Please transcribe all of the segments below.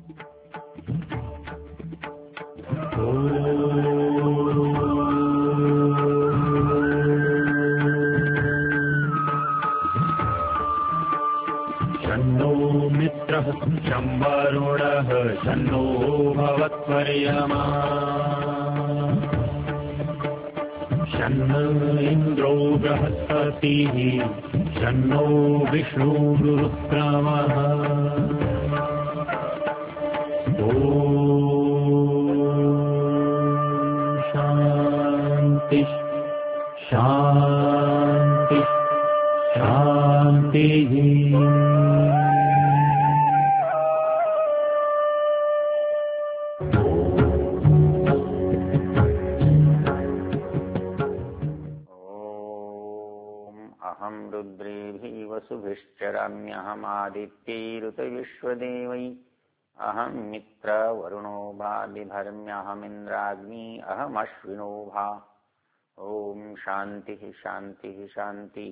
शन्नो मित्रः शं वरुणः शन्नो भवत्वर्यमा शन्न इन्द्रो बृहस्पतिः शन्नो विष्णुरुक्रमः शांति शांति शांति। अहं रुद्रेभिः वसुभिश्चराम्यहमादित्यैरुतविश्वदेवै अहं मित्र वरुणो भा बिभर्म्यहमिन्द्राग्नी अहमश्विनो भा। ओम शांति शांति शांति।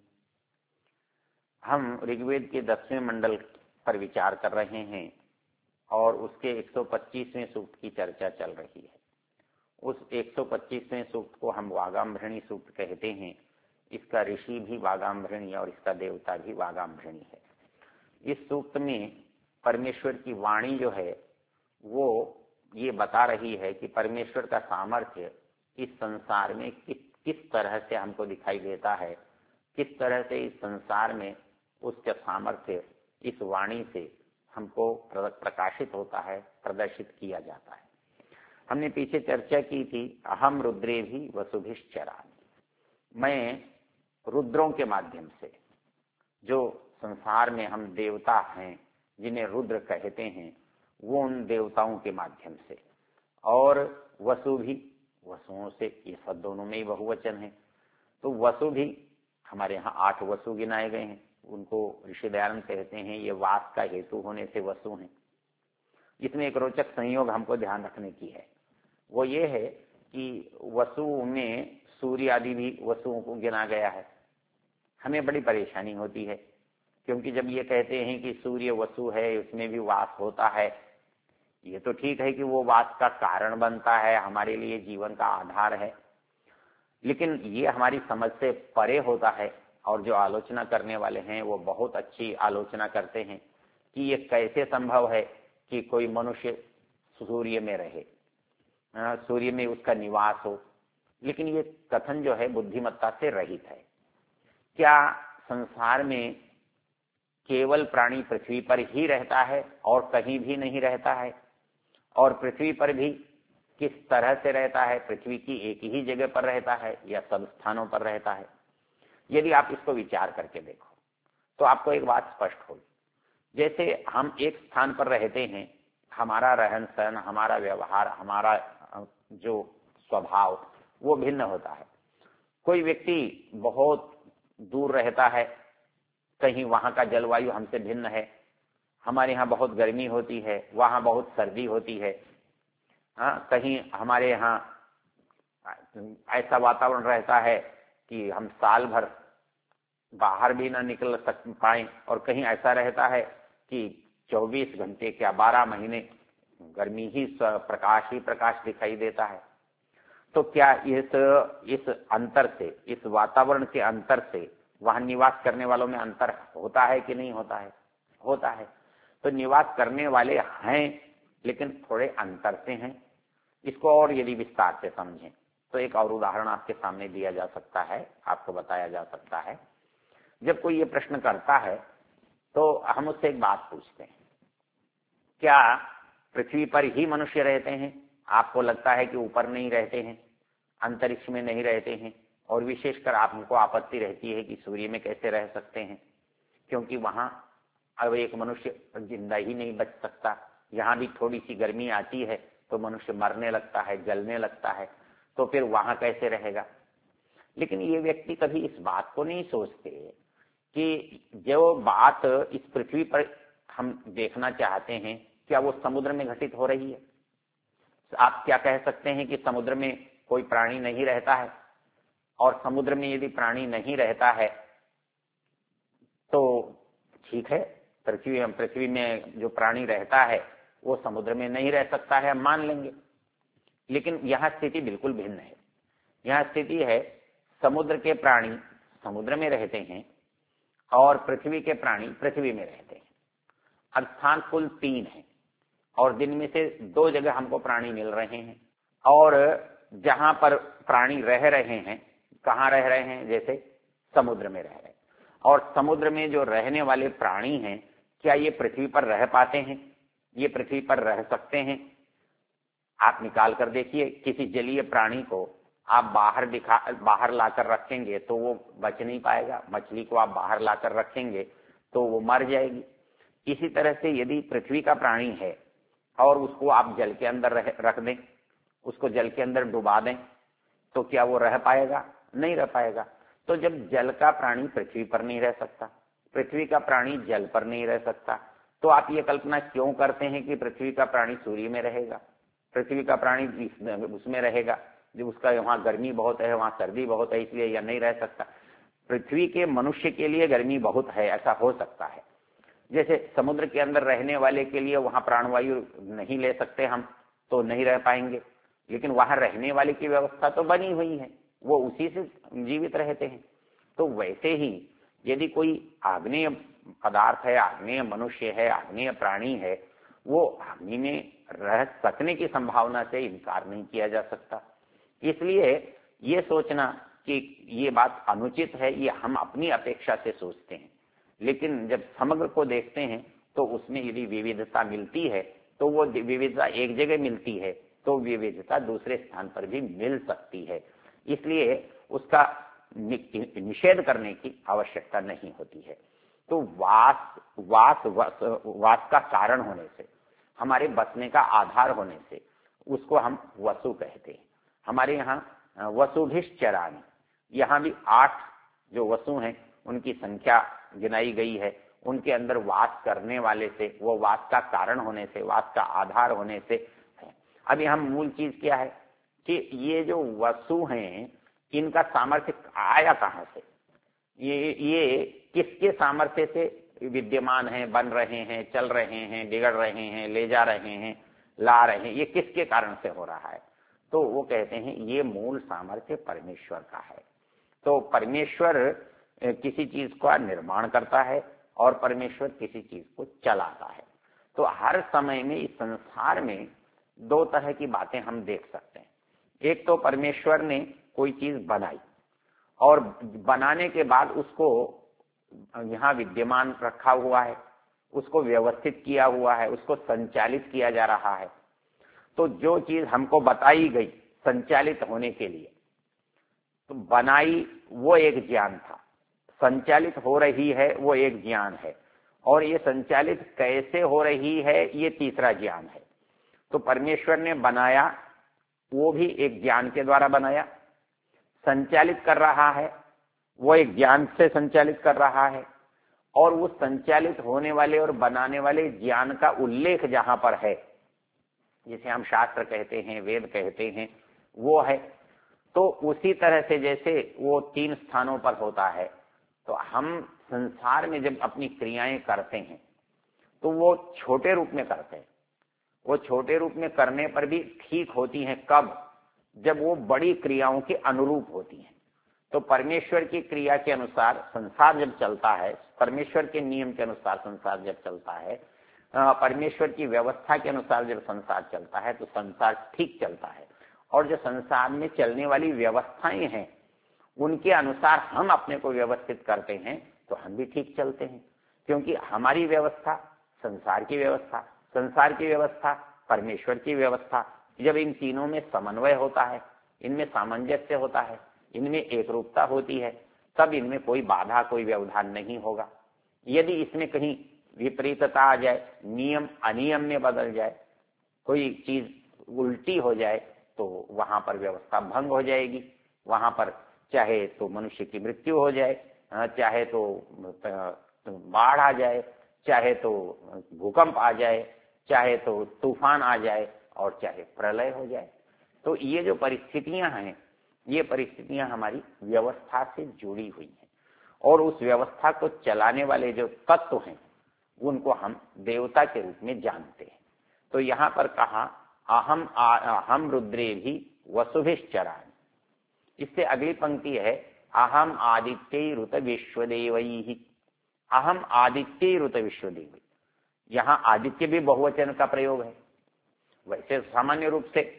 हम ऋग्वेद के 10वें मंडल पर विचार कर रहे हैं और उसके 125वें सूक्त की चर्चा चल रही है। उस 125वें सूक्त को हम वागाम्भृणी सूक्त कहते हैं। इसका ऋषि भी वागाम्भृणी और इसका देवता भी वागाम्भृणी है। इस सूक्त में परमेश्वर की वाणी जो है वो ये बता रही है कि परमेश्वर का सामर्थ्य इस संसार में किस तरह से हमको दिखाई देता है, किस तरह से इस संसार में उसका सामर्थ्य इस वाणी से हमको प्रकाशित होता है, प्रदर्शित किया जाता है। हमने पीछे चर्चा की थी, अहम रुद्रे भी वसुभिश्चरामि, मैं रुद्रों के माध्यम से, जो संसार में हम देवता हैं जिन्हें रुद्र कहते हैं, वो उन देवताओं के माध्यम से, और वसु भी, वसुओं से, ये सब दोनों में ही बहुवचन है। तो वसु भी, हमारे यहाँ 8 वसु गिनाए गए हैं, उनको ऋषि दयानंद कहते हैं ये वास का हेतु होने से वसु हैं। इसमें एक रोचक संयोग हमको ध्यान रखने की है, वो ये है कि वसु में सूर्य आदि भी वसुओं को गिना गया है। हमें बड़ी परेशानी होती है, क्योंकि जब ये कहते हैं कि सूर्य वसु है, उसमें भी वास होता है, ये तो ठीक है कि वो वास का कारण बनता है, हमारे लिए जीवन का आधार है, लेकिन ये हमारी समझ से परे होता है। और जो आलोचना करने वाले हैं वो बहुत अच्छी आलोचना करते हैं कि ये कैसे संभव है कि कोई मनुष्य सूर्य में रहे, सूर्य में उसका निवास हो। लेकिन ये कथन जो है बुद्धिमत्ता से रहित है। क्या संसार में केवल प्राणी पृथ्वी पर ही रहता है और कहीं भी नहीं रहता है? और पृथ्वी पर भी किस तरह से रहता है? पृथ्वी की एक ही जगह पर रहता है या सब स्थानों पर रहता है? यदि आप इसको विचार करके देखो तो आपको एक बात स्पष्ट होगी। जैसे हम एक स्थान पर रहते हैं, हमारा रहन सहन, हमारा व्यवहार, हमारा जो स्वभाव वो भिन्न होता है। कोई व्यक्ति बहुत दूर रहता है, कहीं वहां का जलवायु हमसे भिन्न है, हमारे यहाँ बहुत गर्मी होती है, वहां बहुत सर्दी होती है। कहीं हमारे यहाँ ऐसा वातावरण रहता है कि हम साल भर बाहर भी ना निकल पाए, और कहीं ऐसा रहता है कि 24 घंटे क्या 12 महीने गर्मी ही प्रकाश ही प्रकाश दिखाई देता है। तो क्या इस अंतर से, इस वातावरण के अंतर से वहां निवास करने वालों में अंतर होता है कि नहीं होता है? होता है। तो निवास करने वाले हैं, लेकिन थोड़े अंतर से हैं। इसको और यदि विस्तार से समझें तो एक और उदाहरण आपके सामने दिया जा सकता है, आपको बताया जा सकता है। जब कोई ये प्रश्न करता है तो हम उससे एक बात पूछते हैं, क्या पृथ्वी पर ही मनुष्य रहते हैं? आपको लगता है कि ऊपर नहीं रहते हैं, अंतरिक्ष में नहीं रहते हैं, और विशेषकर आपको आपत्ति रहती है कि सूर्य में कैसे रह सकते हैं, क्योंकि वहां अब एक मनुष्य जिंदा ही नहीं बच सकता। यहाँ भी थोड़ी सी गर्मी आती है तो मनुष्य मरने लगता है, जलने लगता है, तो फिर वहां कैसे रहेगा? लेकिन ये व्यक्ति कभी इस बात को नहीं सोचते कि जो बात इस पृथ्वी पर हम देखना चाहते हैं, क्या वो समुद्र में घटित हो रही है? आप क्या कह सकते हैं कि समुद्र में कोई प्राणी नहीं रहता है? और समुद्र में यदि प्राणी नहीं रहता है तो ठीक है, पृथ्वी में जो प्राणी रहता है वो समुद्र में नहीं रह सकता है, हम मान लेंगे। लेकिन यहाँ स्थिति बिल्कुल भिन्न है। यहाँ स्थिति है समुद्र के प्राणी समुद्र में रहते हैं और पृथ्वी के प्राणी पृथ्वी में रहते हैं। अब स्थान कुल 3 है और दिन में से 2 जगह हमको प्राणी मिल रहे हैं। और जहां पर प्राणी रह रहे हैं, कहाँ रह रहे हैं? जैसे समुद्र में रह रहे हैं। और समुद्र में जो रहने वाले प्राणी हैं, क्या ये पृथ्वी पर रह पाते हैं? ये पृथ्वी पर रह सकते हैं? आप निकाल कर देखिए, किसी जलीय प्राणी को आप बाहर लाकर रखेंगे तो वो बच नहीं पाएगा। मछली को आप बाहर लाकर रखेंगे तो वो मर जाएगी। इसी तरह से यदि पृथ्वी का प्राणी है और उसको आप जल के अंदर रख दें, उसको जल के अंदर डुबा दें, तो क्या वो रह पाएगा? नहीं रह पाएगा। तो जब जल का प्राणी पृथ्वी पर नहीं रह सकता, पृथ्वी का प्राणी जल पर नहीं रह सकता, तो आप ये कल्पना क्यों करते हैं कि पृथ्वी का प्राणी सूर्य में रहेगा, पृथ्वी का प्राणी उसमें रहेगा, जो उसका वहां गर्मी बहुत है, वहां सर्दी बहुत है, इसलिए यह नहीं रह सकता? पृथ्वी के मनुष्य के लिए गर्मी बहुत है, ऐसा हो सकता है। जैसे समुद्र के अंदर रहने वाले के लिए वहां प्राणवायु नहीं ले सकते हम, तो नहीं रह पाएंगे। लेकिन वहां रहने वाले की व्यवस्था तो बनी हुई है, वो उसी से जीवित रहते हैं। तो वैसे ही यदि कोई आग्नेय पदार्थ है, आग्नेय मनुष्य है, आग्नेय प्राणी है, वो अग्नि में रह सकने की संभावना से इनकार नहीं किया जा सकता। इसलिए ये सोचना कि ये बात अनुचित है, ये हम अपनी अपेक्षा से सोचते हैं। लेकिन जब समग्र को देखते हैं तो उसमें यदि विविधता मिलती है तो वो विविधता एक जगह मिलती है तो विविधता दूसरे स्थान पर भी मिल सकती है। इसलिए उसका निषेध करने की आवश्यकता नहीं होती है। तो वास का कारण होने से, हमारे बसने का आधार होने से उसको हम वसु कहते हैं। हमारे यहाँ वसुभिश्चराणि, यहाँ भी 8 जो वसु हैं उनकी संख्या गिनाई गई है। उनके अंदर वास करने वाले से, वो वास का कारण होने से, वास का आधार होने से है। अब यहाँ मूल चीज क्या है कि ये जो वसु हैं इनका सामर्थ्य आया कहाँ से? ये किसके सामर्थ्य से विद्यमान है, बन रहे हैं, चल रहे हैं, बिगड़ रहे हैं, ले जा रहे हैं, ला रहे हैं? ये किसके कारण से हो रहा है? तो वो कहते हैं ये मूल सामर्थ्य परमेश्वर का है। तो परमेश्वर किसी चीज का निर्माण करता है और परमेश्वर किसी चीज को चलाता है। तो हर समय में इस संसार में 2 तरह की बातें हम देख सकते हैं। एक तो परमेश्वर ने कोई चीज बनाई और बनाने के बाद उसको यहाँ विद्यमान रखा हुआ है, उसको व्यवस्थित किया हुआ है, उसको संचालित किया जा रहा है। तो जो चीज हमको बताई गई संचालित होने के लिए, तो बनाई वो एक ज्ञान था, संचालित हो रही है वो एक ज्ञान है, और ये संचालित कैसे हो रही है ये तीसरा ज्ञान है। तो परमेश्वर ने बनाया, वो भी एक ज्ञान के द्वारा बनाया, संचालित कर रहा है वो एक ज्ञान से संचालित कर रहा है, और वो संचालित होने वाले और बनाने वाले ज्ञान का उल्लेख जहां पर है, जिसे हम शास्त्र कहते हैं, वेद कहते हैं, वो है। तो उसी तरह से जैसे वो 3 स्थानों पर होता है, तो हम संसार में जब अपनी क्रियाएं करते हैं तो वो छोटे रूप में करते हैं। वो छोटे रूप में करने पर भी ठीक होती हैं कब? जब वो बड़ी क्रियाओं के अनुरूप होती हैं। तो परमेश्वर की क्रिया के अनुसार संसार जब चलता है, परमेश्वर के नियम के अनुसार संसार जब चलता है, परमेश्वर की व्यवस्था के अनुसार जब संसार चलता है तो संसार ठीक चलता है। और जो संसार में चलने वाली व्यवस्थाएं हैं उनके अनुसार हम अपने को व्यवस्थित करते हैं तो हम भी ठीक चलते हैं। क्योंकि हमारी व्यवस्था संसार की व्यवस्था, संसार की व्यवस्था परमेश्वर की व्यवस्था, जब इन तीनों में समन्वय होता है, इनमें सामंजस्य होता है, इनमें एकरूपता होती है, तब इनमें कोई बाधा, कोई व्यवधान नहीं होगा। यदि इसमें कहीं विपरीतता आ जाए, नियम अनियम में बदल जाए, कोई चीज उल्टी हो जाए, तो वहां पर व्यवस्था भंग हो जाएगी। वहां पर चाहे तो मनुष्य की मृत्यु हो जाए, चाहे तो बाढ़ आ जाए, चाहे तो भूकंप आ जाए, चाहे तो तूफान आ जाए, और चाहे प्रलय हो जाए। तो ये जो परिस्थितियां हैं, ये परिस्थितियां हमारी व्यवस्था से जुड़ी हुई हैं, और उस व्यवस्था को चलाने वाले जो तत्व हैं उनको हम देवता के रूप में जानते हैं। तो यहाँ पर कहा अहम रुद्रे भी वसुभिश्चरामि। इससे अगली पंक्ति है अहम आदित्य ऋत विश्वदेवैः। अहम आदित्य ऋत विश्वदेव, यहाँ आदित्य भी बहुवचन का प्रयोग है। वैसे सामान्य रूप से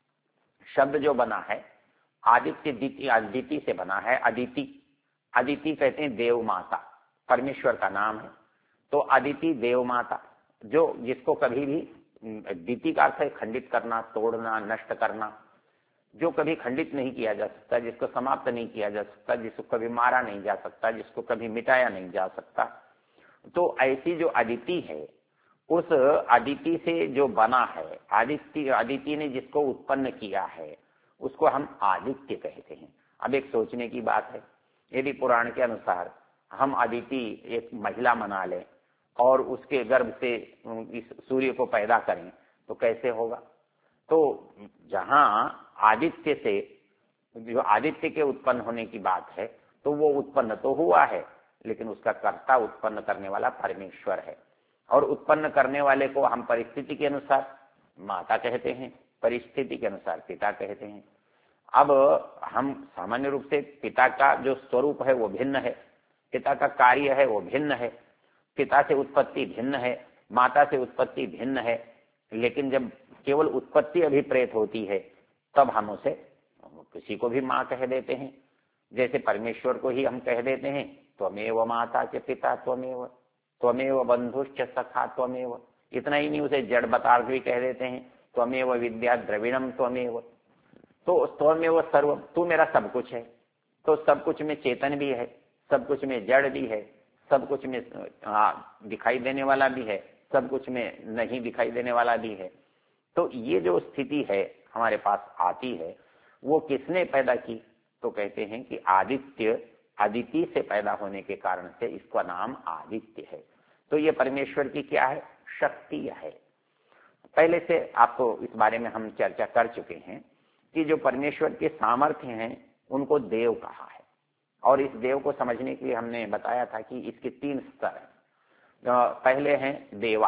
शब्द जो बना है आदित्य अदिति से बना है। अदिति, अदिति कहते हैं देव माता, परमेश्वर का नाम है। तो अदिति देव माता, जो जिसको कभी भी, दिति का अर्थ है खंडित करना, तोड़ना, नष्ट करना, जो कभी खंडित नहीं किया जा सकता, जिसको समाप्त नहीं किया जा सकता, जिसको कभी मारा नहीं जा सकता, जिसको कभी मिटाया नहीं जा सकता। तो ऐसी जो अदिति है, उस अदिति से जो बना है, अदिति ने जिसको उत्पन्न किया है, उसको हम आदित्य कहते हैं। अब एक सोचने की बात है, यदि पुराण के अनुसार हम अदिति एक महिला बना लें और उसके गर्भ से इस सूर्य को पैदा करें तो कैसे होगा? तो जहां आदित्य से, जो आदित्य के उत्पन्न होने की बात है, तो वो उत्पन्न तो हुआ है, लेकिन उसका कर्ता, उत्पन्न करने वाला परमेश्वर है। और उत्पन्न करने वाले को हम परिस्थिति के अनुसार माता कहते हैं, परिस्थिति के अनुसार पिता कहते हैं। अब हम सामान्य रूप से पिता का जो स्वरूप है वो भिन्न है, पिता का कार्य है वो भिन्न है, पिता से उत्पत्ति भिन्न है, माता से उत्पत्ति भिन्न है। लेकिन जब केवल उत्पत्ति अभिप्रेत होती है तब हम उसे किसी को भी माँ कह देते हैं। जैसे परमेश्वर को ही हम कह देते हैं त्वमेव माता च पिता त्वमेव, त्वमेव बंधुश्च सखा त्वमेव। इतना ही नहीं, उसे जड़ पदार्थ भी कह देते हैं, त्वमेव विद्या द्रविणम त्वमेव। तो त्वमेव सर्व, तू मेरा सब कुछ है। तो सब कुछ में चेतन भी है, सब कुछ में जड़ भी है, सब कुछ में दिखाई देने वाला भी है, सब कुछ में नहीं दिखाई देने वाला भी है। तो ये जो स्थिति है हमारे पास आती है, वो किसने पैदा की? तो कहते हैं कि आदित्य, अदिति से पैदा होने के कारण से इसका नाम आदित्य है। तो ये परमेश्वर की क्या है? शक्ति है। पहले से आपको इस बारे में हम चर्चा कर चुके हैं कि जो परमेश्वर के सामर्थ्य हैं उनको देव कहा है। और इस देव को समझने के लिए हमने बताया था कि इसके 3 स्तर हैं। पहले हैं देवा,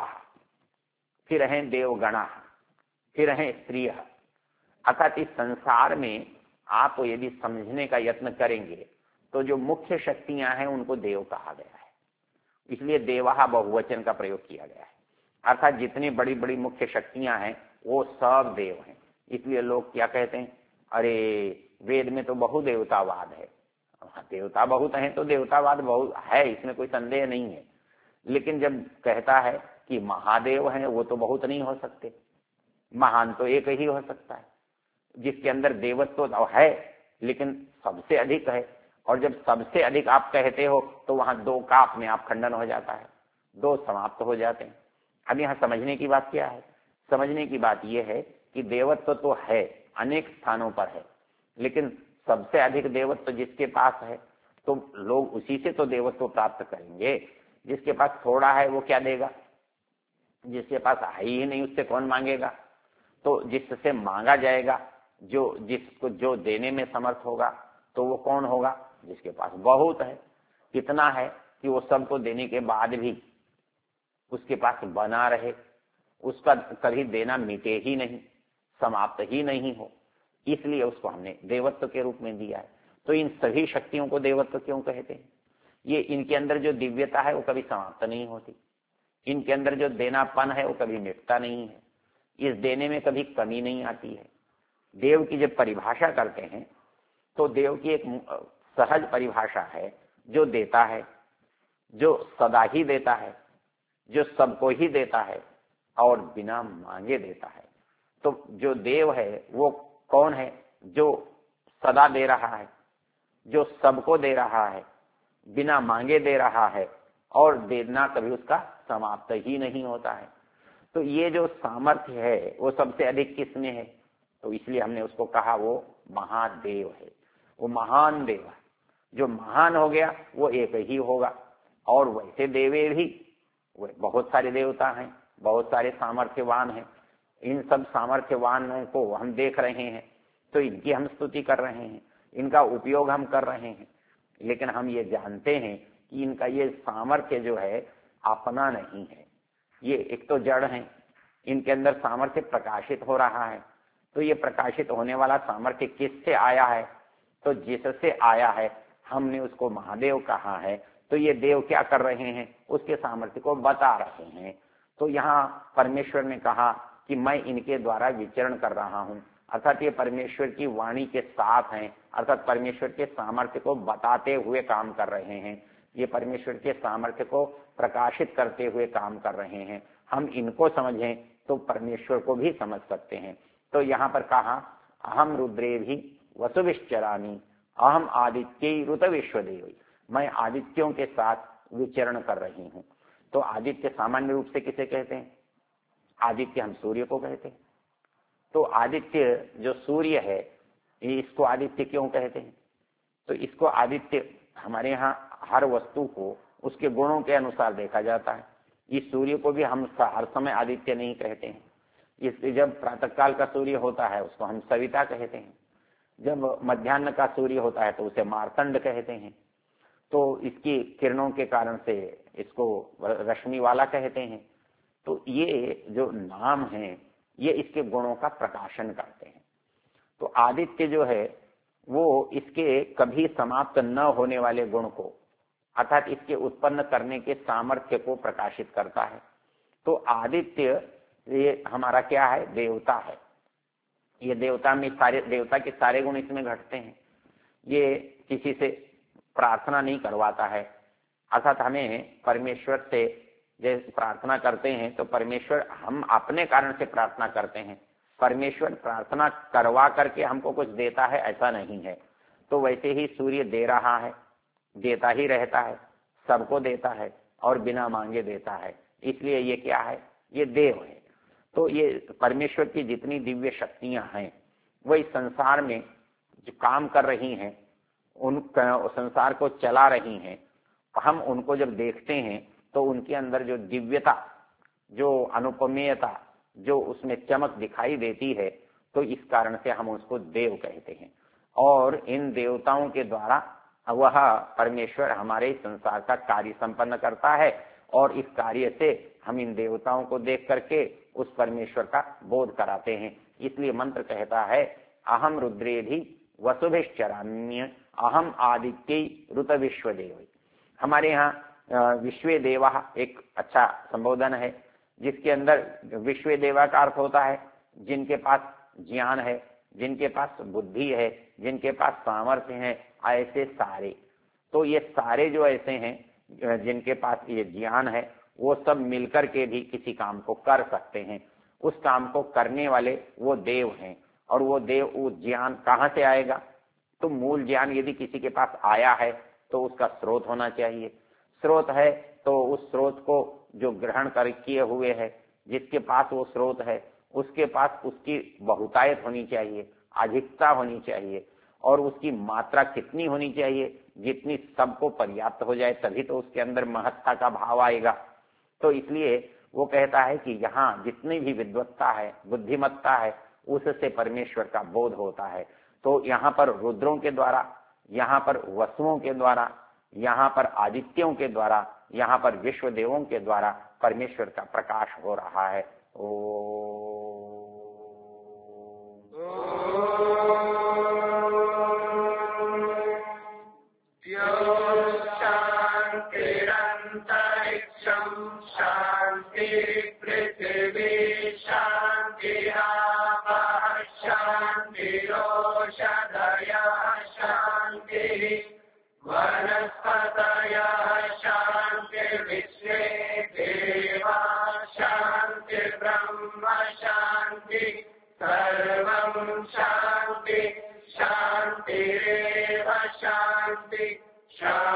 फिर हैं देवगणा, फिर हैं स्त्रिय। अर्थात इस संसार में आप यदि समझने का यत्न करेंगे तो जो मुख्य शक्तियां हैं उनको देव कहा गया है। इसलिए देवा बहुवचन का प्रयोग किया गया है। अर्थात जितनी बड़ी बड़ी मुख्य शक्तियां हैं वो सब देव हैं। इसलिए लोग क्या कहते हैं, अरे वेद में तो बहुदेवतावाद है। देवता बहुत हैं तो देवतावाद बहुत है, इसमें कोई संदेह नहीं है। लेकिन जब कहता है कि महादेव हैं, वो तो बहुत नहीं हो सकते, महान तो एक ही हो सकता है जिसके अंदर देवत्व तो है लेकिन सबसे अधिक है। और जब सबसे अधिक आप कहते हो तो वहां 2 का अपने आप खंडन हो जाता है, 2 समाप्त हो जाते हैं। अब यहाँ समझने की बात क्या है? समझने की बात यह है कि देवत्व तो है, अनेक स्थानों पर है, लेकिन सबसे अधिक देवत्व जिसके पास है तो लोग उसी से तो देवत्व प्राप्त करेंगे। जिसके पास थोड़ा है वो क्या देगा? जिसके पास है ही नहीं उससे कौन मांगेगा? तो जिससे मांगा जाएगा, जो जिसको जो देने में समर्थ होगा, तो वो कौन होगा? जिसके पास बहुत है। कितना है कि वो सबको देने के बाद भी उसके पास बना रहे, उसका कभी देना मिटे ही नहीं, समाप्त ही नहीं हो, इसलिए उसको हमने देवत्व के रूप में दिया है। तो इन सभी शक्तियों को देवत्व क्यों कहते हैं? ये इनके अंदर जो दिव्यता है वो कभी समाप्त नहीं होती, इनके अंदर जो देनापन है वो कभी मिटता नहीं है, इस देने में कभी कमी नहीं आती है। देव की जब परिभाषा करते हैं तो देव की एक सहज परिभाषा है, जो देता है, जो सदा ही देता है, जो सबको ही देता है और बिना मांगे देता है। तो जो देव है वो कौन है? जो सदा दे रहा है, जो सबको दे रहा है, बिना मांगे दे रहा है और देना कभी उसका समाप्त ही नहीं होता है। तो ये जो सामर्थ्य है वो सबसे अधिक किसमें है? तो इसलिए हमने उसको कहा वो महादेव है, वो महान देव है। जो महान हो गया वो एक ही होगा। और वैसे देवे भी वो बहुत सारे देवता हैं, बहुत सारे सामर्थ्यवान हैं। इन सब सामर्थ्यवानों को हम देख रहे हैं तो इनकी हम स्तुति कर रहे हैं, इनका उपयोग हम कर रहे हैं। लेकिन हम ये जानते हैं कि इनका ये सामर्थ्य जो है अपना नहीं है। ये एक तो जड़ है, इनके अंदर सामर्थ्य प्रकाशित हो रहा है। तो ये प्रकाशित होने वाला सामर्थ्य किससे आया है? तो जिससे आया है हमने उसको महादेव कहा है। तो ये देव क्या कर रहे हैं? उसके सामर्थ्य को बता रहे हैं। तो यहाँ परमेश्वर ने कहा कि मैं इनके द्वारा विचरण कर रहा हूँ, अर्थात ये परमेश्वर की वाणी के साथ हैं, अर्थात परमेश्वर के सामर्थ्य को बताते हुए काम कर रहे हैं, ये परमेश्वर के सामर्थ्य को प्रकाशित करते हुए काम कर रहे हैं। हम इनको समझें तो परमेश्वर को भी समझ सकते हैं। तो यहाँ पर कहा अहम रुद्रे भी वसुभिश्चरामि अहम आदित्य ऋत विश्वदेव, मैं आदित्यों के साथ विचरण कर रही हूँ। तो आदित्य सामान्य रूप से किसे कहते हैं? आदित्य हम सूर्य को कहते हैं। तो आदित्य जो सूर्य है, इसको आदित्य क्यों कहते हैं? तो इसको आदित्य हमारे यहाँ हर वस्तु को उसके गुणों के अनुसार देखा जाता है। इस सूर्य को भी हम हर समय आदित्य नहीं कहते हैं। इसलिए जब प्रातःकाल का सूर्य होता है उसको हम सविता कहते हैं, जब मध्याह्न का सूर्य होता है तो उसे मार्तंड कहते हैं। तो इसकी किरणों के कारण से इसको रश्मि वाला कहते हैं। तो ये जो नाम है ये इसके गुणों का प्रकाशन करते हैं। तो आदित्य जो है वो इसके कभी समाप्त न होने वाले गुण को, अर्थात इसके उत्पन्न करने के सामर्थ्य को प्रकाशित करता है। तो आदित्य ये हमारा क्या है? देवता है। ये देवता में सारे देवता के सारे गुण इसमें घटते हैं। ये किसी से प्रार्थना नहीं करवाता है, अर्थात हमें परमेश्वर से जैसे प्रार्थना करते हैं तो परमेश्वर, हम अपने कारण से प्रार्थना करते हैं, परमेश्वर प्रार्थना करवा करके हमको कुछ देता है ऐसा नहीं है। तो वैसे ही सूर्य दे रहा है, देता ही रहता है, सबको देता है और बिना मांगे देता है, इसलिए ये क्या है? ये देव है। तो ये परमेश्वर की जितनी दिव्य शक्तियां हैं वही संसार में जो काम कर रही हैं, उन संसार को चला रही हैं, हम उनको जब देखते हैं तो उनके अंदर जो दिव्यता, जो अनुपमेयता, जो उसमें चमक दिखाई देती है, तो इस कारण से हम उसको देव कहते हैं। और इन देवताओं के द्वारा वह परमेश्वर हमारे संसार का कार्य संपन्न करता है और इस कार्य से हम इन देवताओं को देख करके उस परमेश्वर का बोध कराते हैं। इसलिए मंत्र कहता है अहम रुद्रे भी वसुभिश्चराम्य अहम आदित्य ऋत विश्वदेव। हमारे यहाँ विश्व देवा एक अच्छा संबोधन है, जिसके अंदर विश्व देवा का अर्थ होता है जिनके पास ज्ञान है, जिनके पास बुद्धि है, जिनके पास सामर्थ्य है, ऐसे सारे। तो ये सारे जो ऐसे हैं जिनके पास ये ज्ञान है वो सब मिलकर के भी किसी काम को कर सकते हैं। उस काम को करने वाले वो देव हैं। और वो देव, वो ज्ञान कहाँ से आएगा? तो मूल ज्ञान यदि किसी के पास आया है तो उसका स्रोत होना चाहिए। स्रोत है तो उस स्रोत को जो ग्रहण कर किए हुए है, जिसके पास वो स्रोत है उसके पास उसकी बहुतायत होनी चाहिए, अधिकता होनी चाहिए, और उसकी मात्रा कितनी होनी चाहिए? जितनी सबको पर्याप्त हो जाए, तभी तो उसके अंदर महत्ता का भाव आएगा। तो इसलिए वो कहता है कि यहाँ जितनी भी विद्वत्ता है, बुद्धिमत्ता है, उससे परमेश्वर का बोध होता है। तो यहाँ पर रुद्रों के द्वारा, यहाँ पर वसुओं के द्वारा, यहाँ पर आदित्यों के द्वारा, यहाँ पर विश्व देवों के द्वारा परमेश्वर का प्रकाश हो रहा है। शांति पृथ्वी शांति शांति शांति वनस्पतयः शांति विश्वे देवा शांति ब्रह्म शांति सर्वं शांति शांतिरेव शांति शांति।